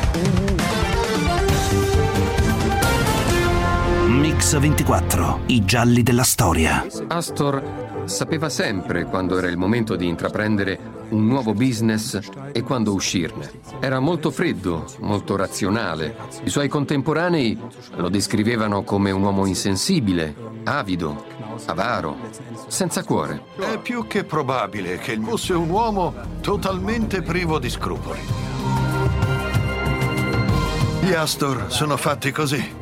Mix 24, i gialli della storia. Astor sapeva sempre quando era il momento di intraprendere un nuovo business e quando uscirne. Era molto freddo, molto razionale. I suoi contemporanei lo descrivevano come un uomo insensibile, avido, avaro, senza cuore. È più che probabile che fosse un uomo totalmente privo di scrupoli. Gli Astor sono fatti così.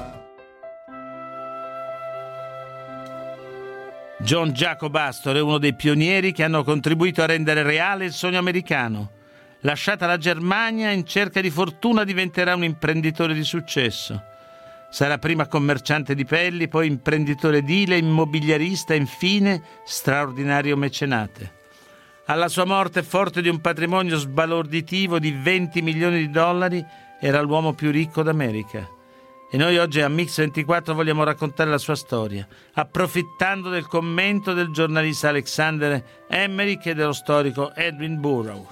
John Jacob Astor è uno dei pionieri che hanno contribuito a rendere reale il sogno americano. Lasciata la Germania, in cerca di fortuna diventerà un imprenditore di successo. Sarà prima commerciante di pelli, poi imprenditore edile, immobiliarista e infine straordinario mecenate. Alla sua morte, forte di un patrimonio sbalorditivo di 20 milioni di dollari, era l'uomo più ricco d'America. E noi oggi a Mix 24 vogliamo raccontare la sua storia, approfittando del commento del giornalista Alexander Emmerich e dello storico Edwin Burrows.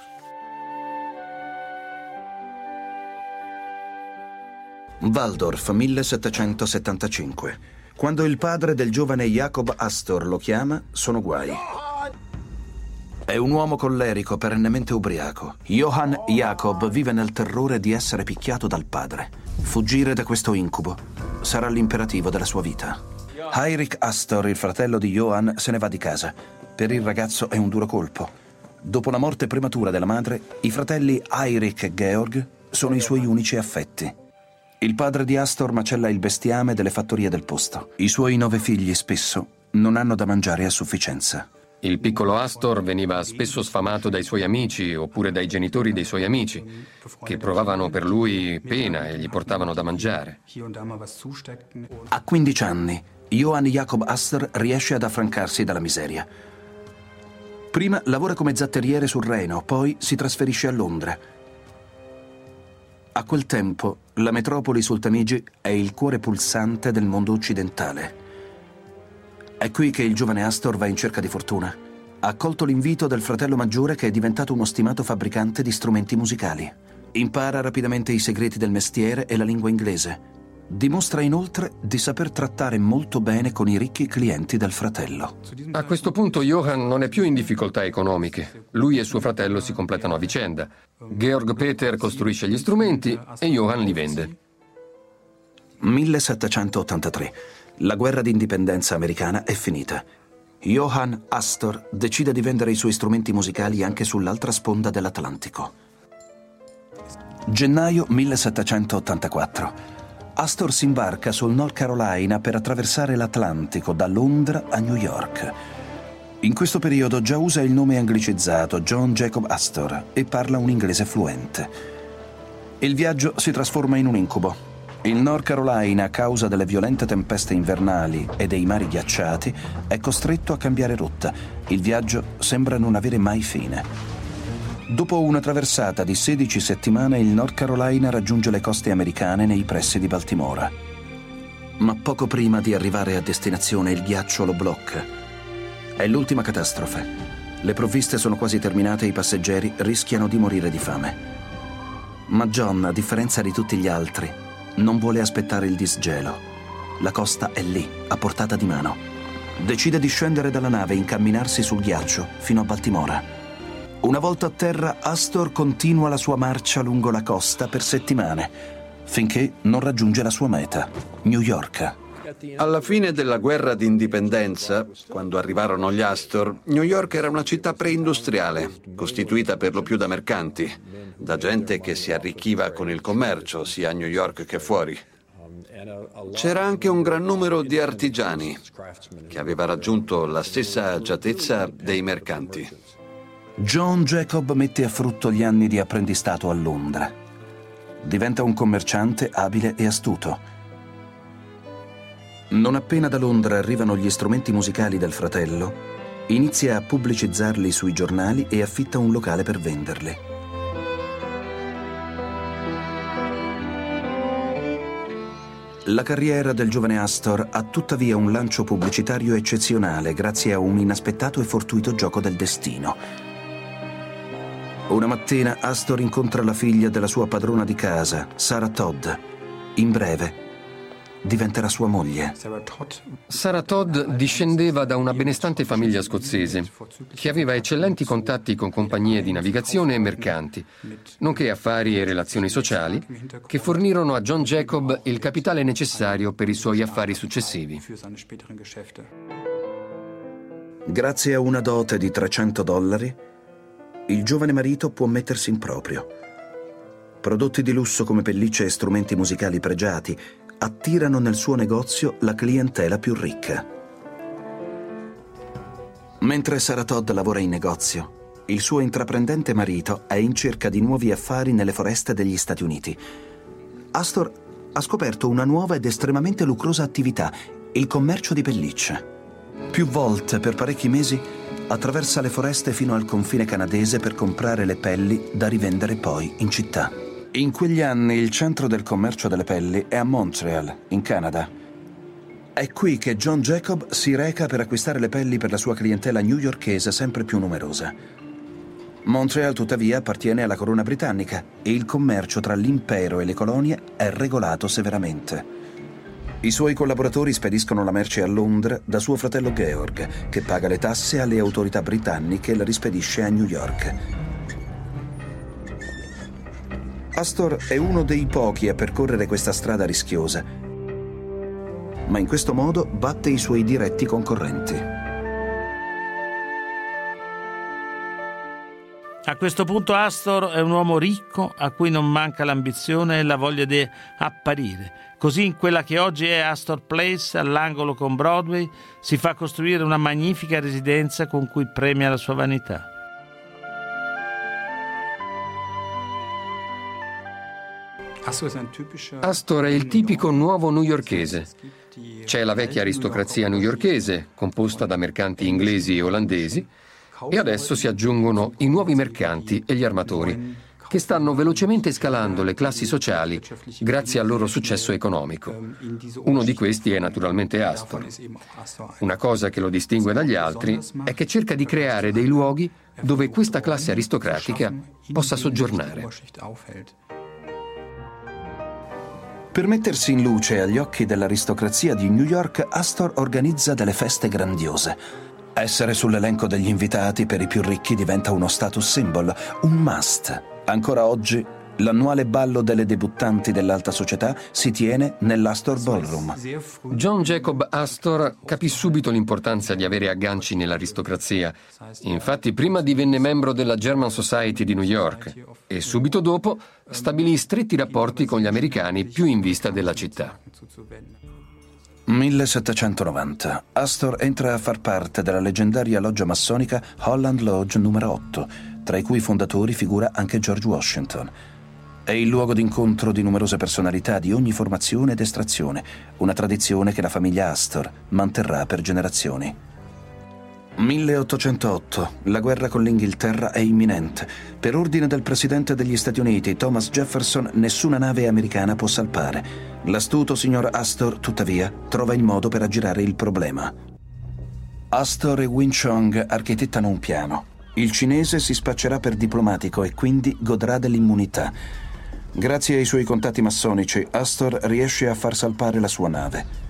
Waldorf, 1775. Quando il padre del giovane Jacob Astor lo chiama, sono guai. È un uomo collerico, perennemente ubriaco. Johann Jacob vive nel terrore di essere picchiato dal padre. Fuggire da questo incubo sarà l'imperativo della sua vita. Heinrich Astor, il fratello di Johann, se ne va di casa. Per il ragazzo è un duro colpo. Dopo la morte prematura della madre, i fratelli Heinrich e Georg sono i suoi unici affetti. Il padre di Astor macella il bestiame delle fattorie del posto. I suoi 9 figli spesso non hanno da mangiare a sufficienza. Il piccolo Astor veniva spesso sfamato dai suoi amici oppure dai genitori dei suoi amici, che provavano per lui pena e gli portavano da mangiare. A 15 anni, Johann Jacob Astor riesce ad affrancarsi dalla miseria. Prima lavora come zatteriere sul Reno, poi si trasferisce a Londra. A quel tempo, la metropoli sul Tamigi è il cuore pulsante del mondo occidentale. È qui che il giovane Astor va in cerca di fortuna. Ha accolto l'invito del fratello maggiore, che è diventato uno stimato fabbricante di strumenti musicali. Impara rapidamente i segreti del mestiere e la lingua inglese. Dimostra inoltre di saper trattare molto bene con i ricchi clienti del fratello. A questo punto Johann non è più in difficoltà economiche. Lui e suo fratello si completano a vicenda. Georg Peter costruisce gli strumenti e Johann li vende. 1783. La guerra d'indipendenza americana è finita. Johann Astor decide di vendere i suoi strumenti musicali anche sull'altra sponda dell'Atlantico. Gennaio 1784. Astor si imbarca sul North Carolina per attraversare l'Atlantico da Londra a New York. In questo periodo già usa il nome anglicizzato John Jacob Astor e parla un inglese fluente. Il viaggio si trasforma in un incubo. Il North Carolina, a causa delle violente tempeste invernali e dei mari ghiacciati, è costretto a cambiare rotta. Il viaggio sembra non avere mai fine. Dopo una traversata di 16 settimane, il North Carolina raggiunge le coste americane nei pressi di Baltimora. Ma poco prima di arrivare a destinazione, il ghiaccio lo blocca. È l'ultima catastrofe. Le provviste sono quasi terminate e i passeggeri rischiano di morire di fame. Ma John, a differenza di tutti gli altri, non vuole aspettare il disgelo. La costa è lì, a portata di mano. Decide di scendere dalla nave e incamminarsi sul ghiaccio fino a Baltimora. Una volta a terra, Astor continua la sua marcia lungo la costa per settimane, finché non raggiunge la sua meta, New York. Alla fine della guerra d'indipendenza, quando arrivarono gli Astor, New York era una città preindustriale, costituita per lo più da mercanti, da gente che si arricchiva con il commercio, sia a New York che fuori. C'era anche un gran numero di artigiani, che aveva raggiunto la stessa agiatezza dei mercanti. John Jacob mette a frutto gli anni di apprendistato a Londra. Diventa un commerciante abile e astuto. Non appena da Londra arrivano gli strumenti musicali del fratello, inizia a pubblicizzarli sui giornali e affitta un locale per venderli. La carriera del giovane Astor ha tuttavia un lancio pubblicitario eccezionale grazie a un inaspettato e fortuito gioco del destino. Una mattina Astor incontra la figlia della sua padrona di casa, Sarah Todd. In breve, diventerà sua moglie. Sarah Todd discendeva da una benestante famiglia scozzese che aveva eccellenti contatti con compagnie di navigazione e mercanti, nonché affari e relazioni sociali che fornirono a John Jacob il capitale necessario per i suoi affari successivi. Grazie a una dote di $300, il giovane marito può mettersi in proprio. Prodotti di lusso come pellicce e strumenti musicali pregiati attirano nel suo negozio la clientela più ricca. Mentre Sarah Todd lavora in negozio, il suo intraprendente marito è in cerca di nuovi affari nelle foreste degli Stati Uniti. Astor ha scoperto una nuova ed estremamente lucrosa attività, il commercio di pellicce. Più volte, per parecchi mesi, attraversa le foreste fino al confine canadese per comprare le pelli da rivendere poi in città. In quegli anni il centro del commercio delle pelli è a Montreal, in Canada. È qui che John Jacob si reca per acquistare le pelli per la sua clientela newyorkese sempre più numerosa. Montreal, tuttavia, appartiene alla corona britannica e il commercio tra l'impero e le colonie è regolato severamente. I suoi collaboratori spediscono la merce a Londra da suo fratello Georg, che paga le tasse alle autorità britanniche e la rispedisce a New York. Astor è uno dei pochi a percorrere questa strada rischiosa, ma in questo modo batte i suoi diretti concorrenti. A questo punto Astor è un uomo ricco a cui non manca l'ambizione e la voglia di apparire. Così in quella che oggi è Astor Place, all'angolo con Broadway, si fa costruire una magnifica residenza con cui premia la sua vanità. Astor è il tipico nuovo newyorkese. C'è la vecchia aristocrazia newyorkese, composta da mercanti inglesi e olandesi, e adesso si aggiungono i nuovi mercanti e gli armatori, che stanno velocemente scalando le classi sociali grazie al loro successo economico. Uno di questi è naturalmente Astor. Una cosa che lo distingue dagli altri è che cerca di creare dei luoghi dove questa classe aristocratica possa soggiornare. Per mettersi in luce agli occhi dell'aristocrazia di New York, Astor organizza delle feste grandiose. Essere sull'elenco degli invitati per i più ricchi diventa uno status symbol, un must. Ancora oggi, l'annuale ballo delle debuttanti dell'alta società si tiene nell'Astor Ballroom. John Jacob Astor capì subito l'importanza di avere agganci nell'aristocrazia. Infatti, prima divenne membro della German Society di New York e subito dopo stabilì stretti rapporti con gli americani più in vista della città. 1790. Astor entra a far parte della leggendaria loggia massonica Holland Lodge numero 8, tra i cui fondatori figura anche George Washington. È il luogo d'incontro di numerose personalità di ogni formazione ed estrazione, una tradizione che la famiglia Astor manterrà per generazioni. 1808. La guerra con l'Inghilterra è imminente. Per ordine del presidente degli Stati Uniti, Thomas Jefferson, nessuna nave americana può salpare. L'astuto signor Astor, tuttavia, trova il modo per aggirare il problema. Astor e Win Chong architettano un piano. Il cinese si spaccerà per diplomatico e quindi godrà dell'immunità. Grazie ai suoi contatti massonici, Astor riesce a far salpare la sua nave.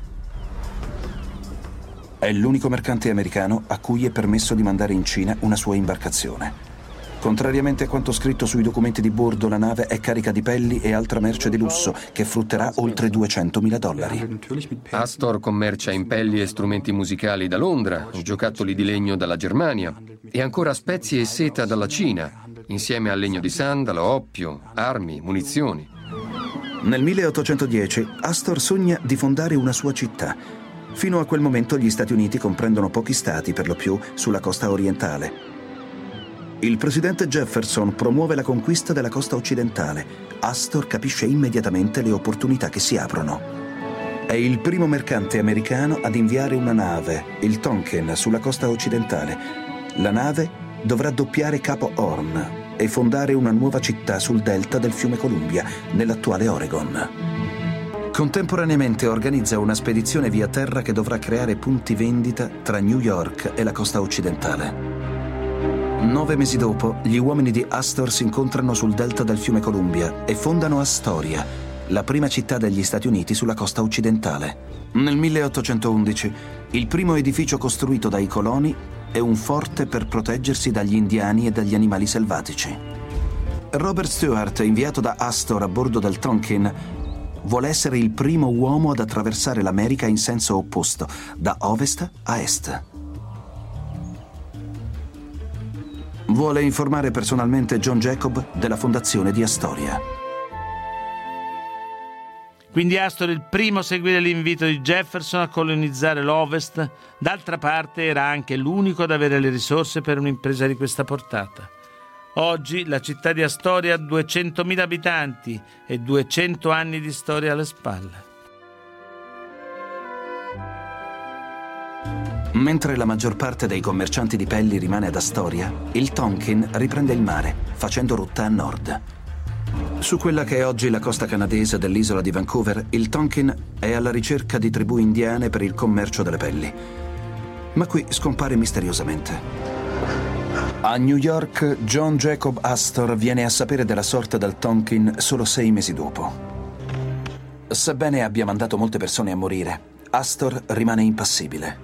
È l'unico mercante americano a cui è permesso di mandare in Cina una sua imbarcazione. Contrariamente a quanto scritto sui documenti di bordo, la nave è carica di pelli e altra merce di lusso che frutterà oltre $200.000. Astor commercia in pelli e strumenti musicali da Londra, giocattoli di legno dalla Germania e ancora spezie e seta dalla Cina, insieme al legno di sandalo, oppio, armi, munizioni. Nel 1810 Astor sogna di fondare una sua città. Fino a quel momento gli Stati Uniti comprendono pochi stati, per lo più sulla costa orientale. Il presidente Jefferson promuove la conquista della costa occidentale. Astor capisce immediatamente le opportunità che si aprono. È il primo mercante americano ad inviare una nave, il Tonkin, sulla costa occidentale. La nave dovrà doppiare Capo Horn e fondare una nuova città sul delta del fiume Columbia, nell'attuale Oregon. Contemporaneamente organizza una spedizione via terra che dovrà creare punti vendita tra New York e la costa occidentale. 9 mesi dopo, gli uomini di Astor si incontrano sul delta del fiume Columbia e fondano Astoria, la prima città degli Stati Uniti sulla costa occidentale. Nel 1811, il primo edificio costruito dai coloni è un forte per proteggersi dagli indiani e dagli animali selvatici. Robert Stewart, inviato da Astor a bordo del Tonkin, vuole essere il primo uomo ad attraversare l'America in senso opposto, da ovest a est. Vuole informare personalmente John Jacob della fondazione di Astoria. Quindi Astor il primo a seguire l'invito di Jefferson a colonizzare l'Ovest. D'altra parte era anche l'unico ad avere le risorse per un'impresa di questa portata. Oggi la città di Astoria ha 200.000 abitanti e 200 anni di storia alle spalle. Mentre la maggior parte dei commercianti di pelli rimane ad Astoria, il Tonkin riprende il mare, facendo rotta a nord. Su quella che è oggi la costa canadese dell'isola di Vancouver, il Tonkin è alla ricerca di tribù indiane per il commercio delle pelli. Ma qui scompare misteriosamente. A New York, John Jacob Astor viene a sapere della sorte del Tonkin solo 6 mesi dopo. Sebbene abbia mandato molte persone a morire, Astor rimane impassibile.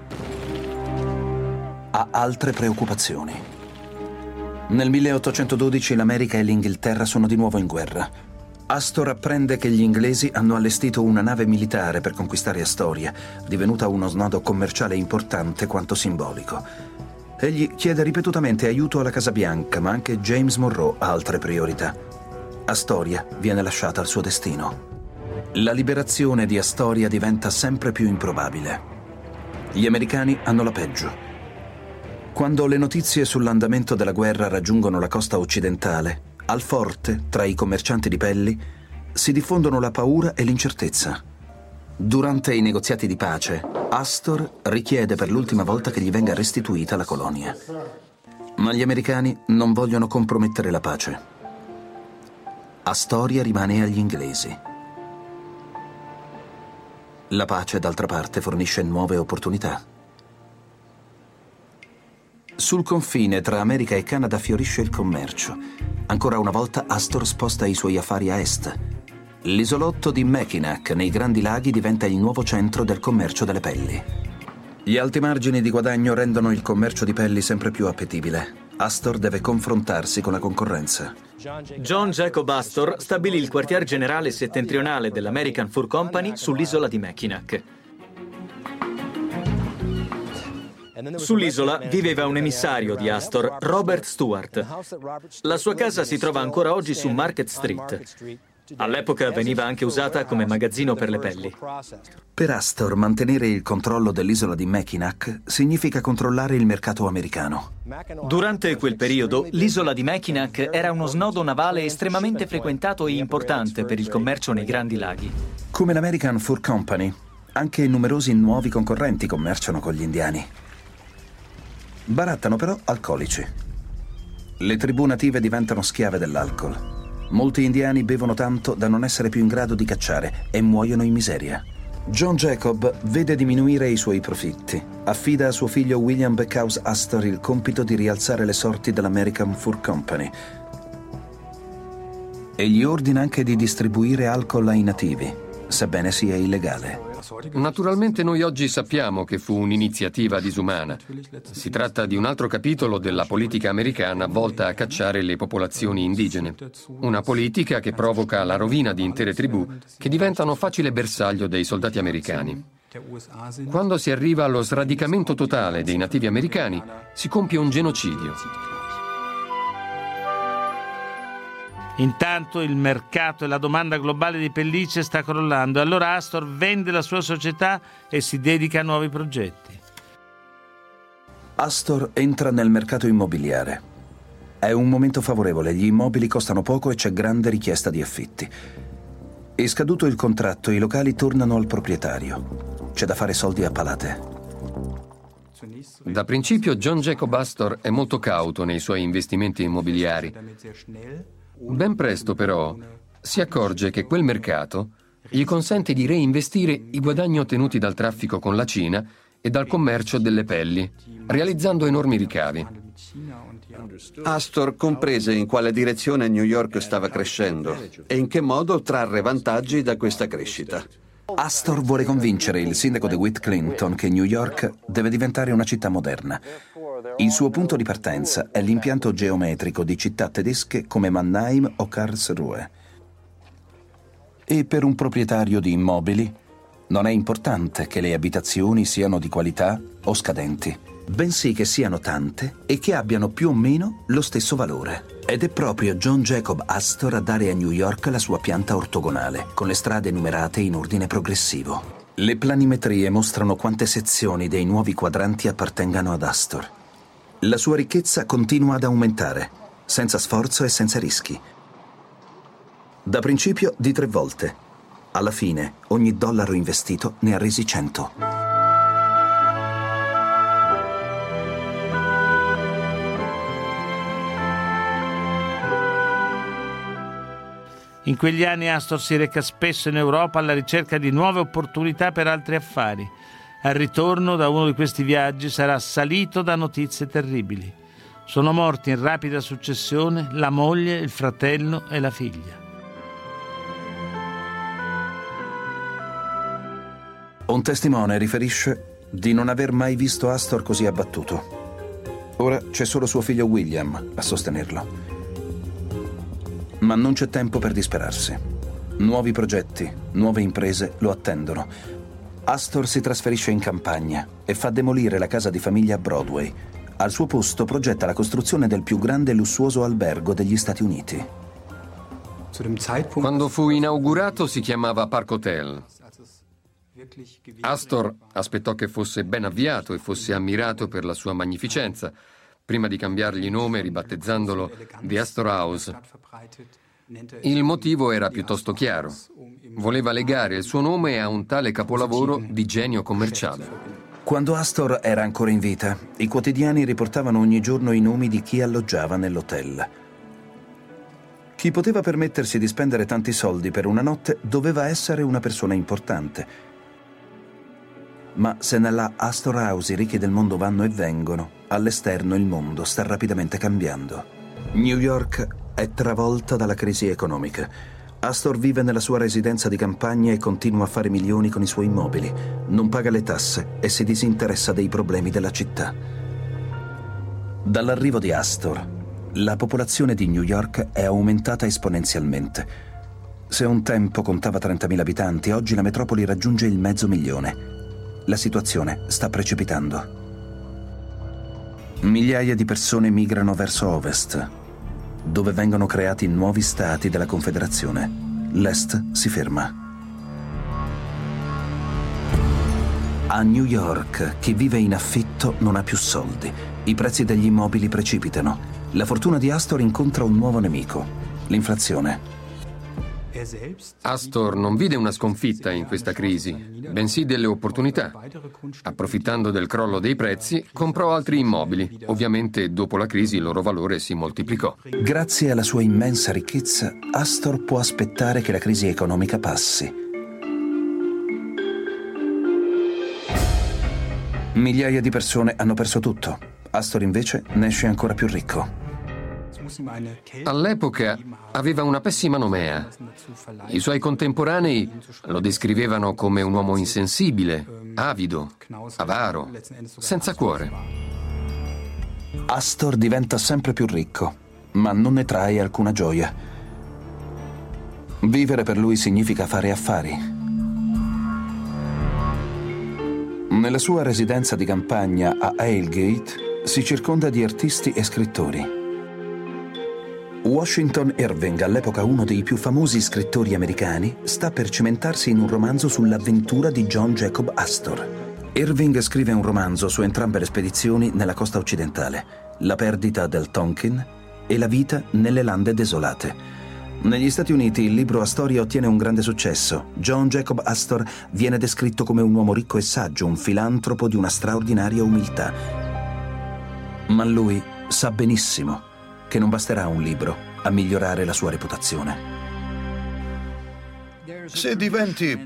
Ha altre preoccupazioni. Nel 1812 l'America e l'Inghilterra sono di nuovo in guerra. Astor apprende che gli inglesi hanno allestito una nave militare per conquistare Astoria, divenuta uno snodo commerciale importante quanto simbolico. Egli chiede ripetutamente aiuto alla Casa Bianca, ma anche James Monroe ha altre priorità. Astoria viene lasciata al suo destino. La liberazione di Astoria diventa sempre più improbabile. Gli americani hanno la peggio. Quando le notizie sull'andamento della guerra raggiungono la costa occidentale, al forte, tra i commercianti di pelli, si diffondono la paura e l'incertezza. Durante i negoziati di pace, Astor richiede per l'ultima volta che gli venga restituita la colonia. Ma gli americani non vogliono compromettere la pace. Astoria rimane agli inglesi. La pace, d'altra parte, fornisce nuove opportunità. Sul confine tra America e Canada fiorisce il commercio. Ancora una volta Astor sposta i suoi affari a est. L'isolotto di Mackinac nei Grandi Laghi diventa il nuovo centro del commercio delle pelli. Gli alti margini di guadagno rendono il commercio di pelli sempre più appetibile. Astor deve confrontarsi con la concorrenza. John Jacob Astor stabilì il quartier generale settentrionale dell'American Fur Company sull'isola di Mackinac. Sull'isola viveva un emissario di Astor, Robert Stewart. La sua casa si trova ancora oggi su Market Street. All'epoca veniva anche usata come magazzino per le pelli. Per Astor, mantenere il controllo dell'isola di Mackinac significa controllare il mercato americano. Durante quel periodo, l'isola di Mackinac era uno snodo navale estremamente frequentato e importante per il commercio nei Grandi Laghi. Come l'American Fur Company, anche numerosi nuovi concorrenti commerciano con gli indiani. Barattano però alcolici. Le tribù native diventano schiave dell'alcol. Molti indiani bevono tanto da non essere più in grado di cacciare e muoiono in miseria. John Jacob vede diminuire i suoi profitti. Affida a suo figlio William Backhouse Astor il compito di rialzare le sorti dell'American Fur Company. E gli ordina anche di distribuire alcol ai nativi, sebbene sia illegale. Naturalmente noi oggi sappiamo che fu un'iniziativa disumana. Si tratta di un altro capitolo della politica americana volta a cacciare le popolazioni indigene. Una politica che provoca la rovina di intere tribù che diventano facile bersaglio dei soldati americani. Quando si arriva allo sradicamento totale dei nativi americani, si compie un genocidio. Intanto il mercato e la domanda globale di pellicce sta crollando e allora Astor vende la sua società e si dedica a nuovi progetti. Astor entra nel mercato immobiliare. È un momento favorevole, gli immobili costano poco e c'è grande richiesta di affitti. E scaduto il contratto, i locali tornano al proprietario. C'è da fare soldi a palate. Da principio John Jacob Astor è molto cauto nei suoi investimenti immobiliari. Ben presto, però, si accorge che quel mercato gli consente di reinvestire i guadagni ottenuti dal traffico con la Cina e dal commercio delle pelli, realizzando enormi ricavi. Astor comprese in quale direzione New York stava crescendo e in che modo trarre vantaggi da questa crescita. Astor vuole convincere il sindaco DeWitt Clinton che New York deve diventare una città moderna. Il suo punto di partenza è l'impianto geometrico di città tedesche come Mannheim o Karlsruhe. E per un proprietario di immobili non è importante che le abitazioni siano di qualità o scadenti, bensì che siano tante e che abbiano più o meno lo stesso valore. Ed è proprio John Jacob Astor a dare a New York la sua pianta ortogonale, con le strade numerate in ordine progressivo. Le planimetrie mostrano quante sezioni dei nuovi quadranti appartengano ad Astor. La sua ricchezza continua ad aumentare, senza sforzo e senza rischi. Da principio di 3 volte. Alla fine, ogni dollaro investito ne ha resi 100. In quegli anni Astor si reca spesso in Europa alla ricerca di nuove opportunità per altri affari. Al ritorno da uno di questi viaggi sarà assalito da notizie terribili. Sono morti in rapida successione la moglie, il fratello e la figlia. Un testimone riferisce di non aver mai visto Astor così abbattuto. Ora c'è solo suo figlio William a sostenerlo. Ma non c'è tempo per disperarsi. Nuovi progetti, nuove imprese lo attendono. Astor si trasferisce in campagna e fa demolire la casa di famiglia a Broadway. Al suo posto progetta la costruzione del più grande e lussuoso albergo degli Stati Uniti. Quando fu inaugurato si chiamava Park Hotel. Astor aspettò che fosse ben avviato e fosse ammirato per la sua magnificenza, prima di cambiargli nome ribattezzandolo The Astor House. Il motivo era piuttosto chiaro. Voleva legare il suo nome a un tale capolavoro di genio commerciale. Quando Astor era ancora in vita, i quotidiani riportavano ogni giorno i nomi di chi alloggiava nell'hotel. Chi poteva permettersi di spendere tanti soldi per una notte doveva essere una persona importante. Ma se nella Astor House i ricchi del mondo vanno e vengono, all'esterno il mondo sta rapidamente cambiando. New York è travolta dalla crisi economica. Astor vive nella sua residenza di campagna e continua a fare milioni con i suoi immobili. Non paga le tasse e si disinteressa dei problemi della città. Dall'arrivo di Astor, la popolazione di New York è aumentata esponenzialmente. Se un tempo contava 30.000 abitanti, oggi la metropoli raggiunge il 500.000. La situazione sta precipitando. Migliaia di persone migrano verso ovest, dove vengono creati nuovi stati della Confederazione. L'est si ferma. A New York, chi vive in affitto non ha più soldi. I prezzi degli immobili precipitano. La fortuna di Astor incontra un nuovo nemico: l'inflazione. Astor non vide una sconfitta in questa crisi, bensì delle opportunità. Approfittando del crollo dei prezzi, comprò altri immobili. Ovviamente, dopo la crisi, il loro valore si moltiplicò. Grazie alla sua immensa ricchezza, Astor può aspettare che la crisi economica passi. Migliaia di persone hanno perso tutto. Astor invece ne esce ancora più ricco. All'epoca aveva una pessima nomea. I suoi contemporanei lo descrivevano come un uomo insensibile, avido, avaro, senza cuore. Astor diventa sempre più ricco, ma non ne trae alcuna gioia. Vivere per lui significa fare affari. Nella sua residenza di campagna a Highgate si circonda di artisti e scrittori. Washington Irving, all'epoca uno dei più famosi scrittori americani, sta per cimentarsi in un romanzo sull'avventura di John Jacob Astor. Irving scrive un romanzo su entrambe le spedizioni nella costa occidentale, la perdita del Tonkin e la vita nelle lande desolate. Negli Stati Uniti il libro a storia ottiene un grande successo. John Jacob Astor viene descritto come un uomo ricco e saggio, un filantropo di una straordinaria umiltà. Ma lui sa benissimo che non basterà un libro a migliorare la sua reputazione. Se diventi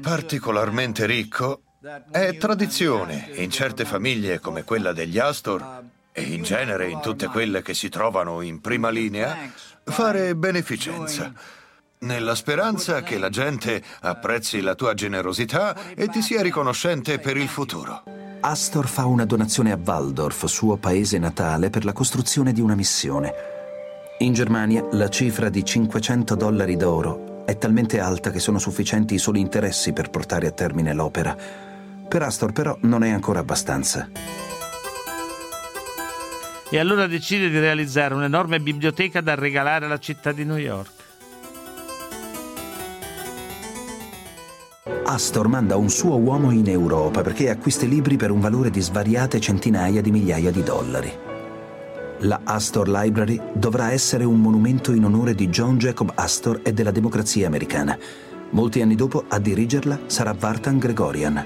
particolarmente ricco, è tradizione in certe famiglie come quella degli Astor e in genere in tutte quelle che si trovano in prima linea, fare beneficenza, nella speranza che la gente apprezzi la tua generosità e ti sia riconoscente per il futuro. Astor fa una donazione a Waldorf, suo paese natale, per la costruzione di una missione. In Germania la cifra di $500 d'oro è talmente alta che sono sufficienti i soli interessi per portare a termine l'opera. Per Astor però non è ancora abbastanza. E allora decide di realizzare un'enorme biblioteca da regalare alla città di New York. Astor manda un suo uomo in Europa perché acquisti libri per un valore di svariate centinaia di migliaia di dollari. La Astor Library dovrà essere un monumento in onore di John Jacob Astor e della democrazia americana. Molti anni dopo a dirigerla sarà Vartan Gregorian.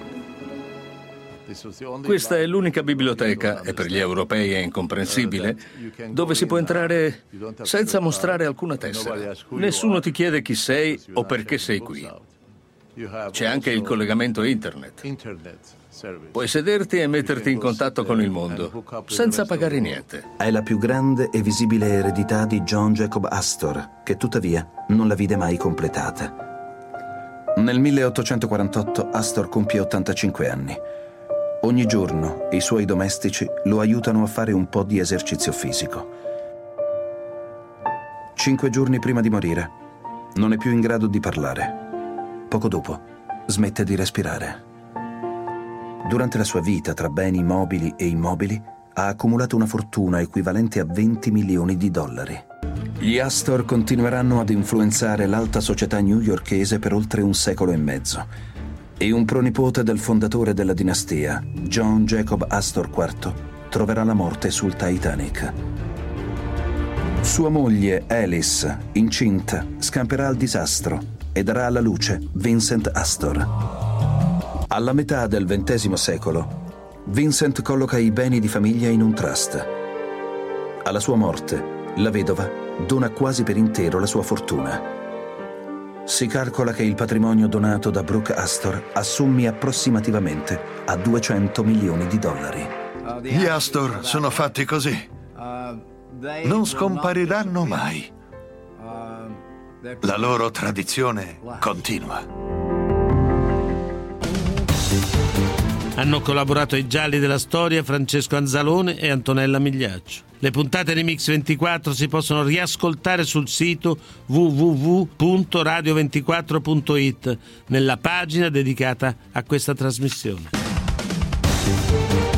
Questa è l'unica biblioteca, e per gli europei è incomprensibile, dove si può entrare senza mostrare alcuna tessera. Nessuno ti chiede chi sei o perché sei qui. C'è anche il collegamento internet. Puoi sederti e metterti in contatto con il mondo, senza pagare niente. È la più grande e visibile eredità di John Jacob Astor, che tuttavia non la vide mai completata. Nel 1848 Astor compie 85 anni. Ogni giorno i suoi domestici lo aiutano a fare un po' di esercizio fisico. 5 giorni prima di morire, non è più in grado di parlare. Poco dopo, smette di respirare. Durante la sua vita, tra beni mobili e immobili, ha accumulato una fortuna equivalente a $20 milioni. Gli Astor continueranno ad influenzare l'alta società newyorkese per oltre un secolo e mezzo. E un pronipote del fondatore della dinastia, John Jacob Astor IV, troverà la morte sul Titanic. Sua moglie, Alice, incinta, scamperà al disastro e darà alla luce Vincent Astor. Alla metà del XX secolo, Vincent colloca i beni di famiglia in un trust. Alla sua morte, la vedova dona quasi per intero la sua fortuna. Si calcola che il patrimonio donato da Brooke Astor assommi approssimativamente a $200 milioni. Gli Astor sono fatti così. Non scompariranno mai. La loro tradizione continua. Hanno collaborato ai Gialli della Storia Francesco Anzalone e Antonella Migliaccio. Le puntate di Mix 24 si possono riascoltare sul sito www.radio24.it nella pagina dedicata a questa trasmissione.